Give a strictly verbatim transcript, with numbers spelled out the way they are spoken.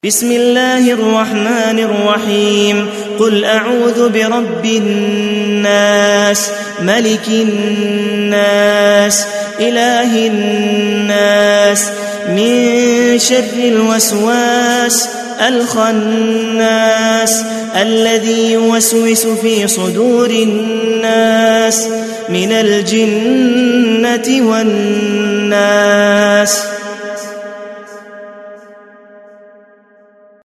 بسم الله الرحمن الرحيم قل أعوذ برب الناس ملك الناس إله الناس من شر الوسواس الخناس الذي يوسوس في صدور الناس من الجنة والناس.